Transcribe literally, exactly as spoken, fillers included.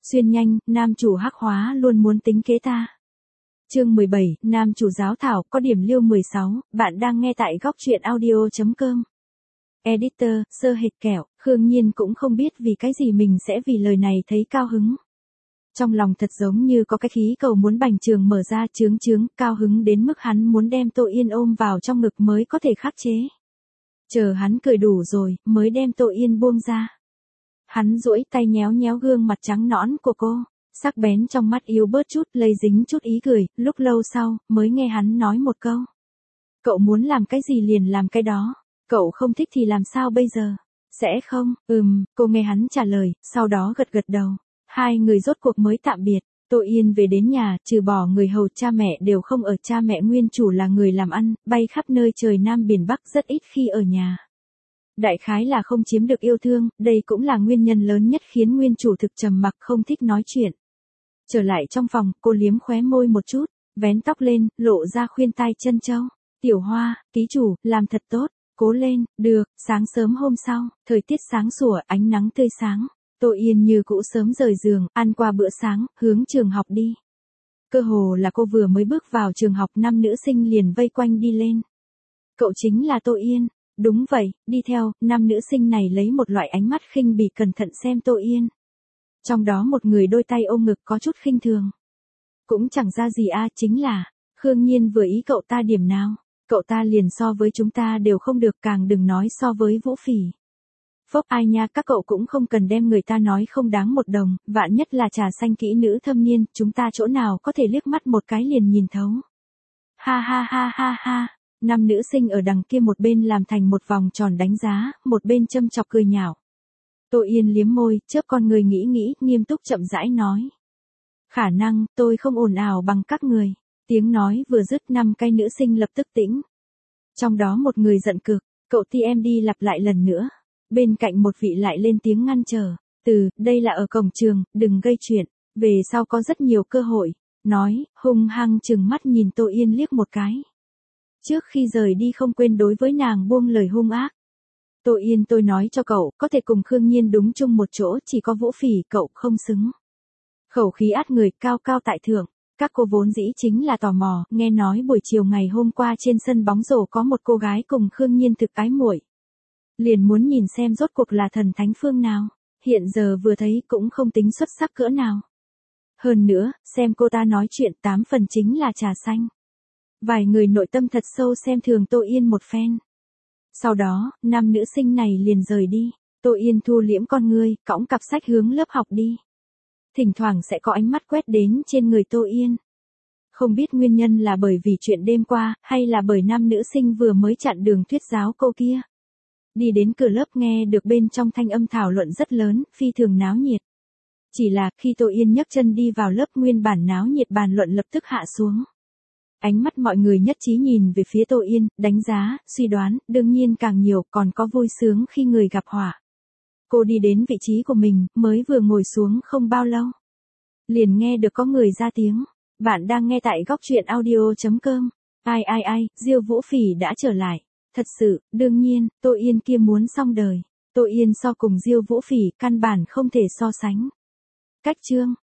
Xuyên nhanh, nam chủ hắc hóa luôn muốn tính kế ta. Chương mười bảy, nam chủ giáo thảo, có điểm liêu mười sáu, bạn đang nghe tại góc truyện audio.com. Editor, sơ hệt kẹo, Khương Nhiên cũng không biết vì cái gì mình sẽ vì lời này thấy cao hứng. Trong lòng thật giống như có cái khí cầu muốn bành trường mở ra chướng chướng, cao hứng đến mức hắn muốn đem Tô Yên ôm vào trong ngực mới có thể khắc chế. Chờ hắn cười đủ rồi, mới đem Tô Yên buông ra. Hắn duỗi tay nhéo nhéo gương mặt trắng nõn của cô, sắc bén trong mắt yếu bớt chút, lây dính chút ý cười, lúc lâu sau, mới nghe hắn nói một câu. Cậu muốn làm cái gì liền làm cái đó, cậu không thích thì làm sao bây giờ? Sẽ không, ừm, cô nghe hắn trả lời, sau đó gật gật đầu. Hai người rốt cuộc mới tạm biệt, Tô Yên về đến nhà, trừ bỏ người hầu cha mẹ đều không ở, cha mẹ nguyên chủ là người làm ăn, bay khắp nơi trời Nam biển Bắc rất ít khi ở nhà. Đại khái là không chiếm được yêu thương, đây cũng là nguyên nhân lớn nhất khiến nguyên chủ thực trầm mặc không thích nói chuyện. Trở lại trong phòng, cô liếm khóe môi một chút, vén tóc lên, lộ ra khuyên tai chân châu. Tiểu Hoa, ký chủ, làm thật tốt, cố lên, được. Sáng sớm hôm sau, thời tiết sáng sủa, ánh nắng tươi sáng. Tô Yên như cũ sớm rời giường, ăn qua bữa sáng, hướng trường học đi. Cơ hồ là cô vừa mới bước vào trường học, năm nữ sinh liền vây quanh đi lên. Cậu chính là Tô Yên. Đúng vậy, đi theo, năm nữ sinh này lấy một loại ánh mắt khinh bỉ cẩn thận xem Tô Yên. Trong đó một người đôi tay ôm ngực có chút khinh thường. Cũng chẳng ra gì a, chính là, Khương Nhiên vừa ý cậu ta điểm nào, cậu ta liền so với chúng ta đều không được, càng đừng nói so với Vũ Phỉ. Phốc ai nha, các cậu cũng không cần đem người ta nói không đáng một đồng, vạn nhất là trà xanh kỹ nữ thâm niên, chúng ta chỗ nào có thể liếc mắt một cái liền nhìn thấu. Ha ha ha ha ha. Năm nữ sinh ở đằng kia một bên làm thành một vòng tròn đánh giá, một bên châm chọc cười nhạo. Tô Yên liếm môi, chớp con người nghĩ nghĩ, nghiêm túc chậm rãi nói. Khả năng, tôi không ồn ào bằng các người. Tiếng nói vừa dứt, năm cái nữ sinh lập tức tĩnh. Trong đó một người giận cực, cậu ti em đi lặp lại lần nữa. Bên cạnh một vị lại lên tiếng ngăn trở. Từ, đây là ở cổng trường, đừng gây chuyện, về sau có rất nhiều cơ hội. Nói, hung hăng chừng mắt nhìn Tô Yên liếc một cái. Trước khi rời đi không quên đối với nàng buông lời hung ác. Tô Yên, tôi nói cho cậu, có thể cùng Khương Nhiên đúng chung một chỗ, chỉ có Vũ Phỉ cậu không xứng. Khẩu khí át người, cao cao tại thượng. Các cô vốn dĩ chính là tò mò, nghe nói buổi chiều ngày hôm qua trên sân bóng rổ có một cô gái cùng Khương Nhiên thực ái muội. Liền muốn nhìn xem rốt cuộc là thần thánh phương nào, hiện giờ vừa thấy cũng không tính xuất sắc cỡ nào. Hơn nữa, xem cô ta nói chuyện tám phần chính là trà xanh. Vài người nội tâm thật sâu xem thường Tô Yên một phen. Sau đó, năm nữ sinh này liền rời đi. Tô Yên thu liễm con ngươi, cõng cặp sách hướng lớp học đi. Thỉnh thoảng sẽ có ánh mắt quét đến trên người Tô Yên. Không biết nguyên nhân là bởi vì chuyện đêm qua, hay là bởi năm nữ sinh vừa mới chặn đường thuyết giáo cô kia. Đi đến cửa lớp nghe được bên trong thanh âm thảo luận rất lớn, phi thường náo nhiệt. Chỉ là khi Tô Yên nhấc chân đi vào lớp, nguyên bản náo nhiệt bàn luận lập tức hạ xuống. Ánh mắt mọi người nhất trí nhìn về phía Tô Yên, đánh giá, suy đoán, đương nhiên càng nhiều, còn có vui sướng khi người gặp họa. Cô đi đến vị trí của mình, mới vừa ngồi xuống không bao lâu. Liền nghe được có người ra tiếng. Bạn đang nghe tại góc truyện audio.com. Ai ai ai, Diêu Vũ Phỉ đã trở lại. Thật sự, đương nhiên, Tô Yên kia muốn xong đời. Tô Yên so cùng Diêu Vũ Phỉ, căn bản không thể so sánh. Cách chương.